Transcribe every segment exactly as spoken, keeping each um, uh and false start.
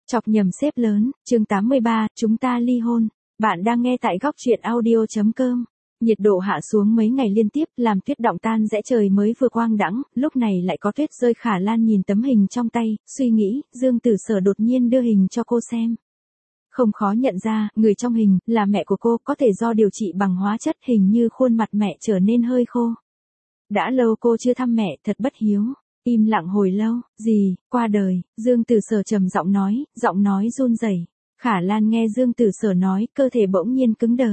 Chọc nhầm xếp lớn, chương tám mươi ba, chúng ta ly hôn. Bạn đang nghe tại góc truyện audio chấm com. Nhiệt độ hạ xuống mấy ngày liên tiếp, làm tuyết động tan rẽ trời mới vừa quang đãng, lúc này lại có tuyết rơi. Khả Lan nhìn tấm hình trong tay, suy nghĩ, Dương Tử Sở đột nhiên đưa hình cho cô xem. Không khó nhận ra, người trong hình, là mẹ của cô, có thể do điều trị bằng hóa chất, hình như khuôn mặt mẹ trở nên hơi khô. Đã lâu cô chưa thăm mẹ, thật bất hiếu. Im lặng hồi lâu, gì, qua đời, Dương Tử Sở trầm giọng nói, giọng nói run rẩy. Khả Lan nghe Dương Tử Sở nói, cơ thể bỗng nhiên cứng đờ.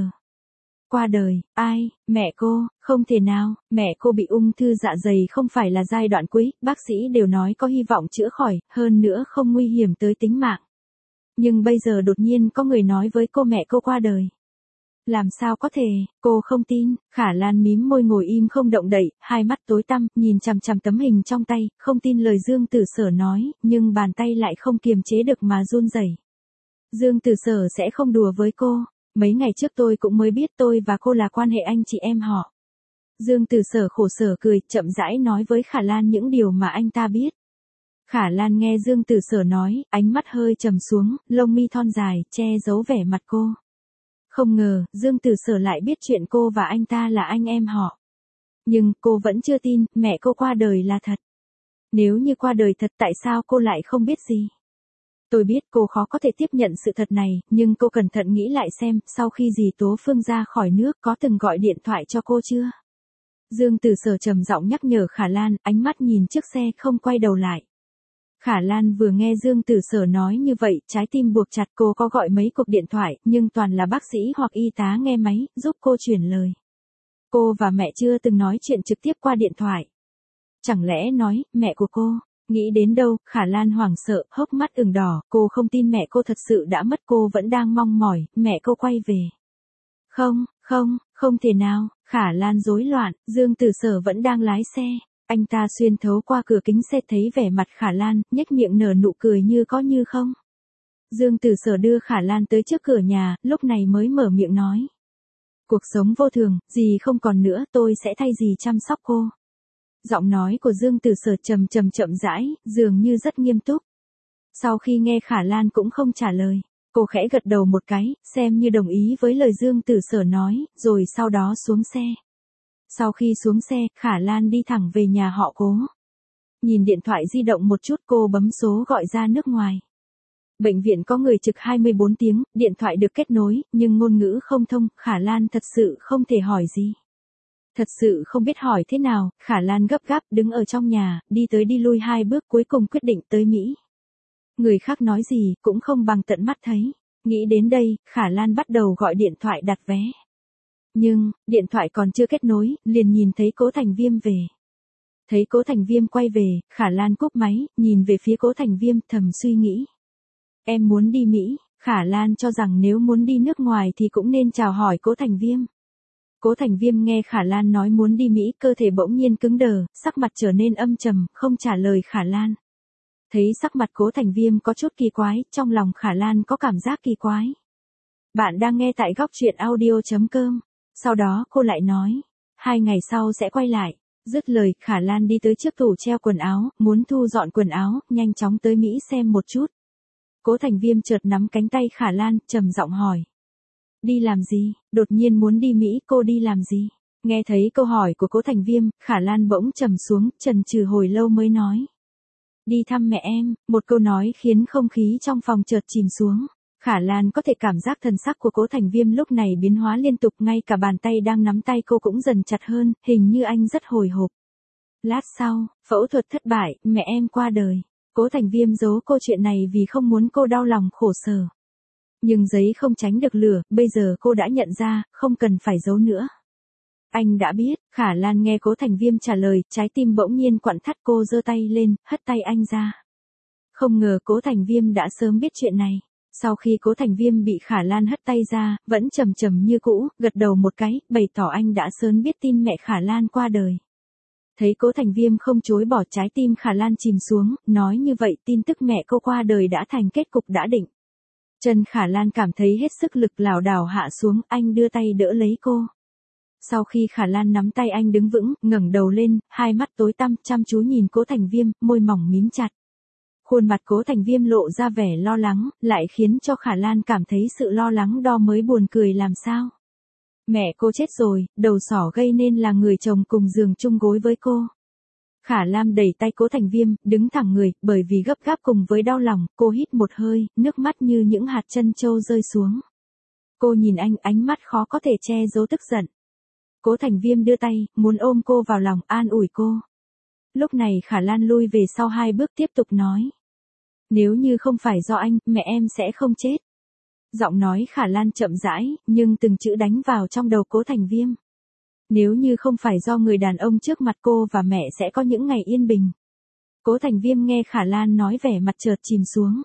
Qua đời, ai, mẹ cô, không thể nào, mẹ cô bị ung thư dạ dày không phải là giai đoạn cuối, bác sĩ đều nói có hy vọng chữa khỏi, hơn nữa không nguy hiểm tới tính mạng. Nhưng bây giờ đột nhiên có người nói với cô mẹ cô qua đời. Làm sao có thể, cô không tin. Khả Lan mím môi ngồi im không động đậy, hai mắt tối tăm, nhìn chằm chằm tấm hình trong tay, không tin lời Dương Tử Sở nói, nhưng bàn tay lại không kiềm chế được mà run rẩy. Dương Tử Sở sẽ không đùa với cô, mấy ngày trước tôi cũng mới biết tôi và cô là quan hệ anh chị em họ. Dương Tử Sở khổ sở cười, chậm rãi nói với Khả Lan những điều mà anh ta biết. Khả Lan nghe Dương Tử Sở nói, ánh mắt hơi trầm xuống, lông mi thon dài, che giấu vẻ mặt cô. Không ngờ, Dương Tử Sở lại biết chuyện cô và anh ta là anh em họ. Nhưng, cô vẫn chưa tin, mẹ cô qua đời là thật. Nếu như qua đời thật tại sao cô lại không biết gì? Tôi biết cô khó có thể tiếp nhận sự thật này, nhưng cô cẩn thận nghĩ lại xem, sau khi dì Tố Phương ra khỏi nước có từng gọi điện thoại cho cô chưa? Dương Tử Sở trầm giọng nhắc nhở Khả Lan, ánh mắt nhìn chiếc xe không quay đầu lại. Khả Lan vừa nghe Dương Tử Sở nói như vậy, trái tim buộc chặt. Cô có gọi mấy cuộc điện thoại, nhưng toàn là bác sĩ hoặc y tá nghe máy, giúp cô chuyển lời. Cô và mẹ chưa từng nói chuyện trực tiếp qua điện thoại. Chẳng lẽ nói, mẹ của cô, nghĩ đến đâu, Khả Lan hoảng sợ, hốc mắt ửng đỏ, cô không tin mẹ cô thật sự đã mất, cô vẫn đang mong mỏi, mẹ cô quay về. Không, không, không thể nào, Khả Lan rối loạn, Dương Tử Sở vẫn đang lái xe. Anh ta xuyên thấu qua cửa kính xe thấy vẻ mặt Khả Lan, nhếch miệng nở nụ cười như có như không. Dương Tử Sở đưa Khả Lan tới trước cửa nhà, lúc này mới mở miệng nói. Cuộc sống vô thường, dì không còn nữa, tôi sẽ thay dì chăm sóc cô. Giọng nói của Dương Tử Sở trầm trầm chậm rãi, dường như rất nghiêm túc. Sau khi nghe Khả Lan cũng không trả lời, cô khẽ gật đầu một cái, xem như đồng ý với lời Dương Tử Sở nói, rồi sau đó xuống xe. Sau khi xuống xe, Khả Lan đi thẳng về nhà họ Cố. Nhìn điện thoại di động một chút, cô bấm số gọi ra nước ngoài. Bệnh viện có người trực hai mươi bốn tiếng, điện thoại được kết nối, nhưng ngôn ngữ không thông, Khả Lan thật sự không thể hỏi gì. Thật sự không biết hỏi thế nào, Khả Lan gấp gáp đứng ở trong nhà, đi tới đi lui hai bước cuối cùng quyết định tới Mỹ. Người khác nói gì, cũng không bằng tận mắt thấy. Nghĩ đến đây, Khả Lan bắt đầu gọi điện thoại đặt vé. Nhưng, điện thoại còn chưa kết nối, liền nhìn thấy Cố Thành Viêm về. Thấy Cố Thành Viêm quay về, Khả Lan cúp máy, nhìn về phía Cố Thành Viêm thầm suy nghĩ. Em muốn đi Mỹ, Khả Lan cho rằng nếu muốn đi nước ngoài thì cũng nên chào hỏi Cố Thành Viêm. Cố Thành Viêm nghe Khả Lan nói muốn đi Mỹ, cơ thể bỗng nhiên cứng đờ, sắc mặt trở nên âm trầm, không trả lời Khả Lan. Thấy sắc mặt Cố Thành Viêm có chút kỳ quái, trong lòng Khả Lan có cảm giác kỳ quái. Bạn đang nghe tại góc truyện audio chấm com. Sau đó cô lại nói, hai ngày sau sẽ quay lại. Dứt lời, Khả Lan đi tới trước tủ treo quần áo, muốn thu dọn quần áo, nhanh chóng tới Mỹ xem một chút. Cố Thành Viêm chợt nắm cánh tay Khả Lan, trầm giọng hỏi. Đi làm gì? Đột nhiên muốn đi Mỹ, cô đi làm gì? Nghe thấy câu hỏi của Cố Thành Viêm, Khả Lan bỗng trầm xuống, chần chừ hồi lâu mới nói. Đi thăm mẹ em, một câu nói khiến không khí trong phòng chợt chìm xuống. Khả Lan có thể cảm giác thần sắc của Cố Thành Viêm lúc này biến hóa liên tục, ngay cả bàn tay đang nắm tay cô cũng dần chặt hơn, hình như anh rất hồi hộp. Lát sau, phẫu thuật thất bại, mẹ em qua đời. Cố Thành Viêm giấu cô chuyện này vì không muốn cô đau lòng khổ sở. Nhưng giấy không tránh được lửa, bây giờ cô đã nhận ra, không cần phải giấu nữa. Anh đã biết, Khả Lan nghe Cố Thành Viêm trả lời, trái tim bỗng nhiên quặn thắt, cô giơ tay lên, hất tay anh ra. Không ngờ Cố Thành Viêm đã sớm biết chuyện này. Sau khi Cố Thành Viêm bị Khả Lan hất tay ra, vẫn trầm trầm như cũ, gật đầu một cái, bày tỏ anh đã sớm biết tin mẹ Khả Lan qua đời. Thấy Cố Thành Viêm không chối bỏ, trái tim Khả Lan chìm xuống, nói như vậy tin tức mẹ cô qua đời đã thành kết cục đã định. Chân Khả Lan cảm thấy hết sức lực lảo đảo hạ xuống, anh đưa tay đỡ lấy cô. Sau khi Khả Lan nắm tay anh đứng vững, ngẩng đầu lên, hai mắt tối tăm, chăm chú nhìn Cố Thành Viêm, môi mỏng mím chặt. Khuôn mặt Cố Thành Viêm lộ ra vẻ lo lắng, lại khiến cho Khả Lan cảm thấy sự lo lắng đó mới buồn cười làm sao. Mẹ cô chết rồi, đầu sỏ gây nên là người chồng cùng giường chung gối với cô. Khả Lam đẩy tay Cố Thành Viêm, đứng thẳng người, bởi vì gấp gáp cùng với đau lòng, cô hít một hơi, nước mắt như những hạt trân châu rơi xuống. Cô nhìn anh, ánh mắt khó có thể che giấu tức giận. Cố Thành Viêm đưa tay, muốn ôm cô vào lòng, an ủi cô. Lúc này Khả Lan lui về sau hai bước tiếp tục nói. Nếu như không phải do anh, mẹ em sẽ không chết. Giọng nói Khả Lan chậm rãi, nhưng từng chữ đánh vào trong đầu Cố Thành Viêm. Nếu như không phải do người đàn ông trước mặt cô và mẹ sẽ có những ngày yên bình. Cố Thành Viêm nghe Khả Lan nói vẻ mặt chợt chìm xuống.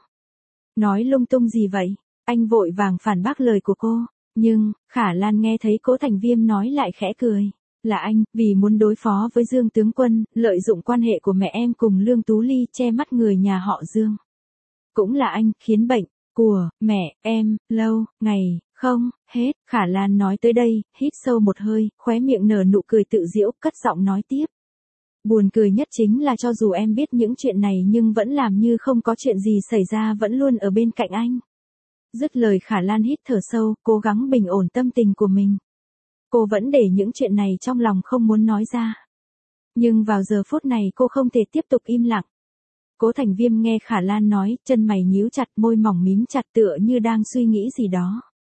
Nói lung tung gì vậy? Anh vội vàng phản bác lời của cô. Nhưng, Khả Lan nghe thấy Cố Thành Viêm nói lại khẽ cười. Là anh, vì muốn đối phó với Dương tướng quân, lợi dụng quan hệ của mẹ em cùng Lương Tú Ly che mắt người nhà họ Dương. Cũng là anh, khiến bệnh của mẹ em lâu ngày không hết. Khả Lan nói tới đây, hít sâu một hơi, khóe miệng nở nụ cười tự giễu, cất giọng nói tiếp. Buồn cười nhất chính là cho dù em biết những chuyện này nhưng vẫn làm như không có chuyện gì xảy ra, vẫn luôn ở bên cạnh anh. Dứt lời Khả Lan hít thở sâu, cố gắng bình ổn tâm tình của mình. Cô vẫn để những chuyện này trong lòng không muốn nói ra. Nhưng vào giờ phút này cô không thể tiếp tục im lặng. Cố Thành Viêm nghe Khả Lan nói, chân mày nhíu chặt, môi mỏng mím chặt tựa như đang suy nghĩ gì đó.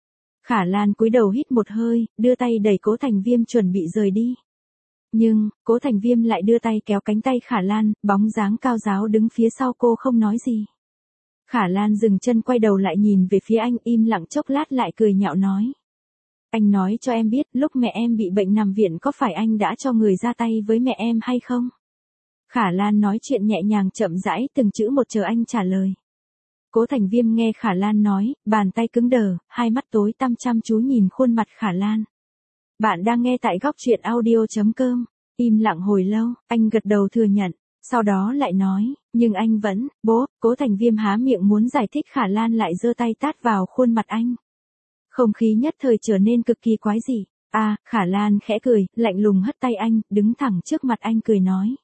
Khả Lan cúi đầu hít một hơi, đưa tay đẩy Cố Thành Viêm chuẩn bị rời đi. Nhưng, Cố Thành Viêm lại đưa tay kéo cánh tay Khả Lan, bóng dáng cao ráo đứng phía sau cô không nói gì. Khả Lan dừng chân quay đầu lại nhìn về phía anh, im lặng chốc lát lại cười nhạo nói. Anh nói cho em biết, lúc mẹ em bị bệnh nằm viện có phải anh đã cho người ra tay với mẹ em hay không? Khả Lan nói chuyện nhẹ nhàng chậm rãi, từng chữ một chờ anh trả lời. Cố Thành Viêm nghe Khả Lan nói, bàn tay cứng đờ, hai mắt tối tăm chăm chú nhìn khuôn mặt Khả Lan. Bạn đang nghe tại góc truyện audio chấm com. Im lặng hồi lâu, anh gật đầu thừa nhận, sau đó lại nói, nhưng anh vẫn, bố. Cố Thành Viêm há miệng muốn giải thích, Khả Lan lại giơ tay tát vào khuôn mặt anh. Không khí nhất thời trở nên cực kỳ quái dị. À, Khả Lan khẽ cười, lạnh lùng hất tay anh, đứng thẳng trước mặt anh cười nói.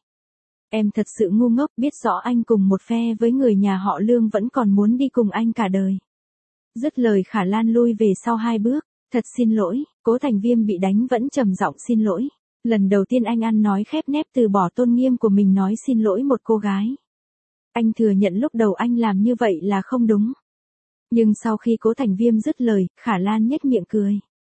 Em thật sự ngu ngốc, biết rõ anh cùng một phe với người nhà họ Lương vẫn còn muốn đi cùng anh cả đời. Dứt lời Khả Lan lui về sau hai bước, thật xin lỗi. Cố Thành Viêm bị đánh vẫn trầm giọng xin lỗi. Lần đầu tiên anh ăn nói khép nép từ bỏ tôn nghiêm của mình nói xin lỗi một cô gái. Anh thừa nhận lúc đầu anh làm như vậy là không đúng. Nhưng sau khi Cố Thành Viêm dứt lời, Khả Lan nhếch miệng cười.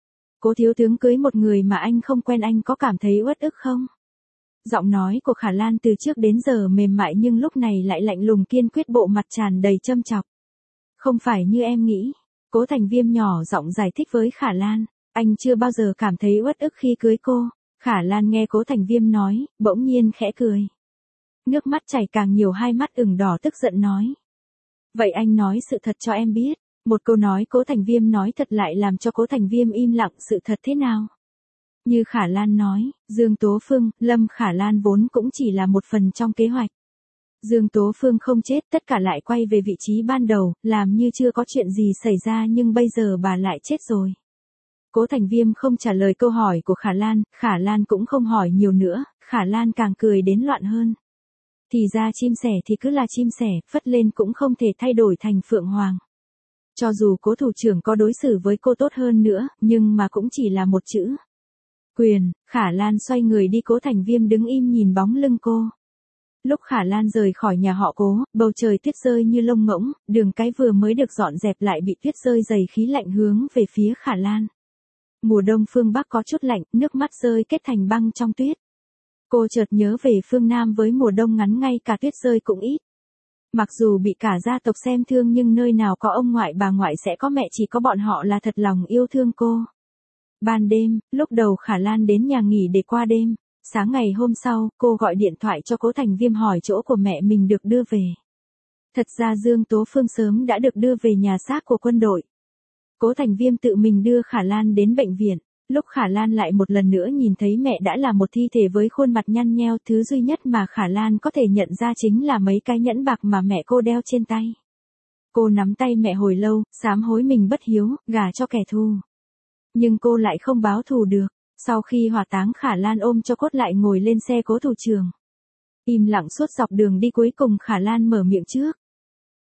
Cố thiếu tướng cưới một người mà anh không quen, anh có cảm thấy uất ức không? Giọng nói của Khả Lan từ trước đến giờ mềm mại nhưng lúc này lại lạnh lùng kiên quyết, bộ mặt tràn đầy châm chọc. Không phải như em nghĩ. Cố Thành Viêm nhỏ giọng giải thích với Khả Lan. Anh chưa bao giờ cảm thấy uất ức khi cưới cô. Khả Lan nghe Cố Thành Viêm nói, bỗng nhiên khẽ cười. Nước mắt chảy càng nhiều, hai mắt ửng đỏ tức giận nói. Vậy anh nói sự thật cho em biết. Một câu nói Cố Thành Viêm nói thật lại làm cho Cố Thành Viêm im lặng. Sự thật thế nào? Như Khả Lan nói, Dương Tố Phương, Lâm Khả Lan vốn cũng chỉ là một phần trong kế hoạch. Dương Tố Phương không chết, tất cả lại quay về vị trí ban đầu, làm như chưa có chuyện gì xảy ra, nhưng bây giờ bà lại chết rồi. Cố Thành Viêm không trả lời câu hỏi của Khả Lan, Khả Lan cũng không hỏi nhiều nữa, Khả Lan càng cười đến loạn hơn. Thì ra chim sẻ thì cứ là chim sẻ, phất lên cũng không thể thay đổi thành phượng hoàng. Cho dù Cố thủ trưởng có đối xử với cô tốt hơn nữa, nhưng mà cũng chỉ là một chữ. Quyền. Khả Lan xoay người đi, Cố Thành Viêm đứng im nhìn bóng lưng cô. Lúc Khả Lan rời khỏi nhà họ Cố, bầu trời tuyết rơi như lông ngỗng, đường cái vừa mới được dọn dẹp lại bị tuyết rơi dày, khí lạnh hướng về phía Khả Lan. Mùa đông phương Bắc có chút lạnh, nước mắt rơi kết thành băng trong tuyết. Cô chợt nhớ về phương Nam với mùa đông ngắn, ngay cả tuyết rơi cũng ít. Mặc dù bị cả gia tộc xem thương nhưng nơi nào có ông ngoại bà ngoại sẽ có mẹ, chỉ có bọn họ là thật lòng yêu thương cô. Ban đêm, lúc đầu Khả Lan đến nhà nghỉ để qua đêm. Sáng ngày hôm sau, cô gọi điện thoại cho Cố Thành Viêm hỏi chỗ của mẹ mình được đưa về. Thật ra Dương Tố Phương sớm đã được đưa về nhà xác của quân đội. Cố Thành Viêm tự mình đưa Khả Lan đến bệnh viện. Lúc Khả Lan lại một lần nữa nhìn thấy mẹ đã là một thi thể với khuôn mặt nhăn nheo, thứ duy nhất mà Khả Lan có thể nhận ra chính là mấy cái nhẫn bạc mà mẹ cô đeo trên tay. Cô nắm tay mẹ hồi lâu, sám hối mình bất hiếu, gả cho kẻ thù. Nhưng cô lại không báo thù được. Sau khi hỏa táng, Khả Lan ôm cho cốt lại ngồi lên xe Cố thủ trưởng. Im lặng suốt dọc đường đi, cuối cùng Khả Lan mở miệng trước.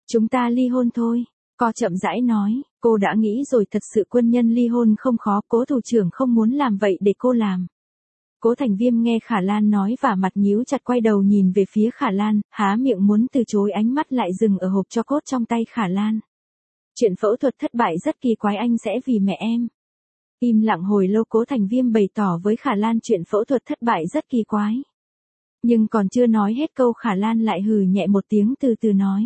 Chúng ta ly hôn thôi. Co chậm rãi nói, cô đã nghĩ rồi, thật sự quân nhân ly hôn không khó, Cố thủ trưởng không muốn làm vậy để cô làm. Cố Thành Viêm nghe Khả Lan nói và mặt nhíu chặt, quay đầu nhìn về phía Khả Lan, há miệng muốn từ chối, ánh mắt lại dừng ở hộp tro cốt trong tay Khả Lan. Chuyện phẫu thuật thất bại rất kỳ quái, anh sẽ vì mẹ em. Im lặng hồi lâu, Cố Thành Viêm bày tỏ với Khả Lan chuyện phẫu thuật thất bại rất kỳ quái. Nhưng còn chưa nói hết câu, Khả Lan lại hừ nhẹ một tiếng, từ từ nói.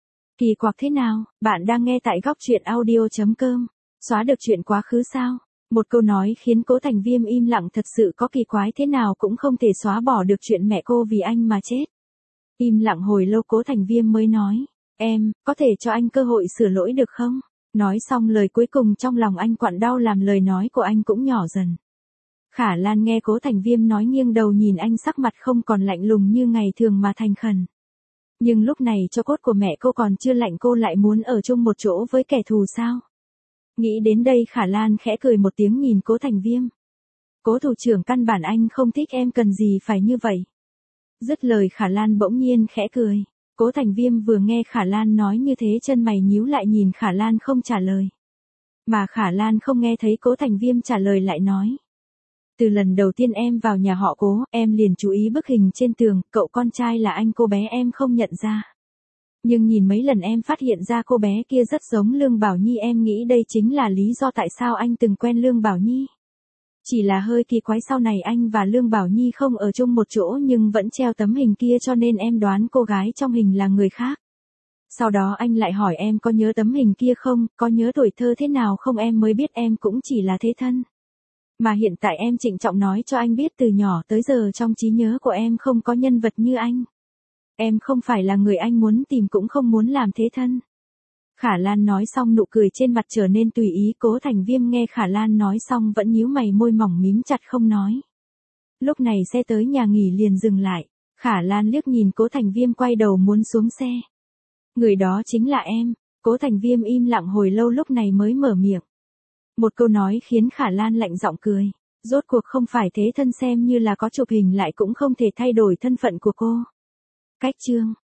Kỳ quặc thế nào? Bạn đang nghe tại góc truyện audio chấm com. Xóa được chuyện quá khứ sao? Một câu nói khiến Cố Thành Viêm im lặng, thật sự có kỳ quái thế nào cũng không thể xóa bỏ được chuyện mẹ cô vì anh mà chết. Im lặng hồi lâu, Cố Thành Viêm mới nói. Em, có thể cho anh cơ hội sửa lỗi được không? Nói xong lời cuối cùng, trong lòng anh quặn đau, làm lời nói của anh cũng nhỏ dần. Khả Lan nghe Cố Thành Viêm nói, nghiêng đầu nhìn anh, sắc mặt không còn lạnh lùng như ngày thường mà thành khẩn. Nhưng lúc này tro cốt của mẹ cô còn chưa lạnh, cô lại muốn ở chung một chỗ với kẻ thù sao? Nghĩ đến đây, Khả Lan khẽ cười một tiếng nhìn Cố Thành Viêm. Cố thủ trưởng, căn bản anh không thích em, cần gì phải như vậy? Dứt lời, Khả Lan bỗng nhiên khẽ cười. Cố Thành Viêm vừa nghe Khả Lan nói như thế, chân mày nhíu lại, nhìn Khả Lan không trả lời. Mà Khả Lan không nghe thấy Cố Thành Viêm trả lời, lại nói. Từ lần đầu tiên em vào nhà họ Cố, em liền chú ý bức hình trên tường, cậu con trai là anh cô bé em không nhận ra. Nhưng nhìn mấy lần em phát hiện ra cô bé kia rất giống Lương Bảo Nhi, em nghĩ đây chính là lý do tại sao anh từng quen Lương Bảo Nhi. Chỉ là hơi kỳ quái, sau này anh và Lương Bảo Nhi không ở chung một chỗ nhưng vẫn treo tấm hình kia, cho nên em đoán cô gái trong hình là người khác. Sau đó anh lại hỏi em có nhớ tấm hình kia không, có nhớ tuổi thơ thế nào không, em mới biết em cũng chỉ là thế thân. Mà hiện tại em trịnh trọng nói cho anh biết, từ nhỏ tới giờ trong trí nhớ của em không có nhân vật như anh. Em không phải là người anh muốn tìm, cũng không muốn làm thế thân. Khả Lan nói xong, nụ cười trên mặt trở nên tùy ý. Cố Thành Viêm nghe Khả Lan nói xong vẫn nhíu mày, môi mỏng mím chặt không nói. Lúc này xe tới nhà nghỉ liền dừng lại. Khả Lan liếc nhìn Cố Thành Viêm, quay đầu muốn xuống xe. Người đó chính là em. Cố Thành Viêm im lặng hồi lâu, lúc này mới mở miệng. Một câu nói khiến Khả Lan lạnh giọng cười. Rốt cuộc không phải thế thân, xem như là có chụp hình lại cũng không thể thay đổi thân phận của cô. Cách chương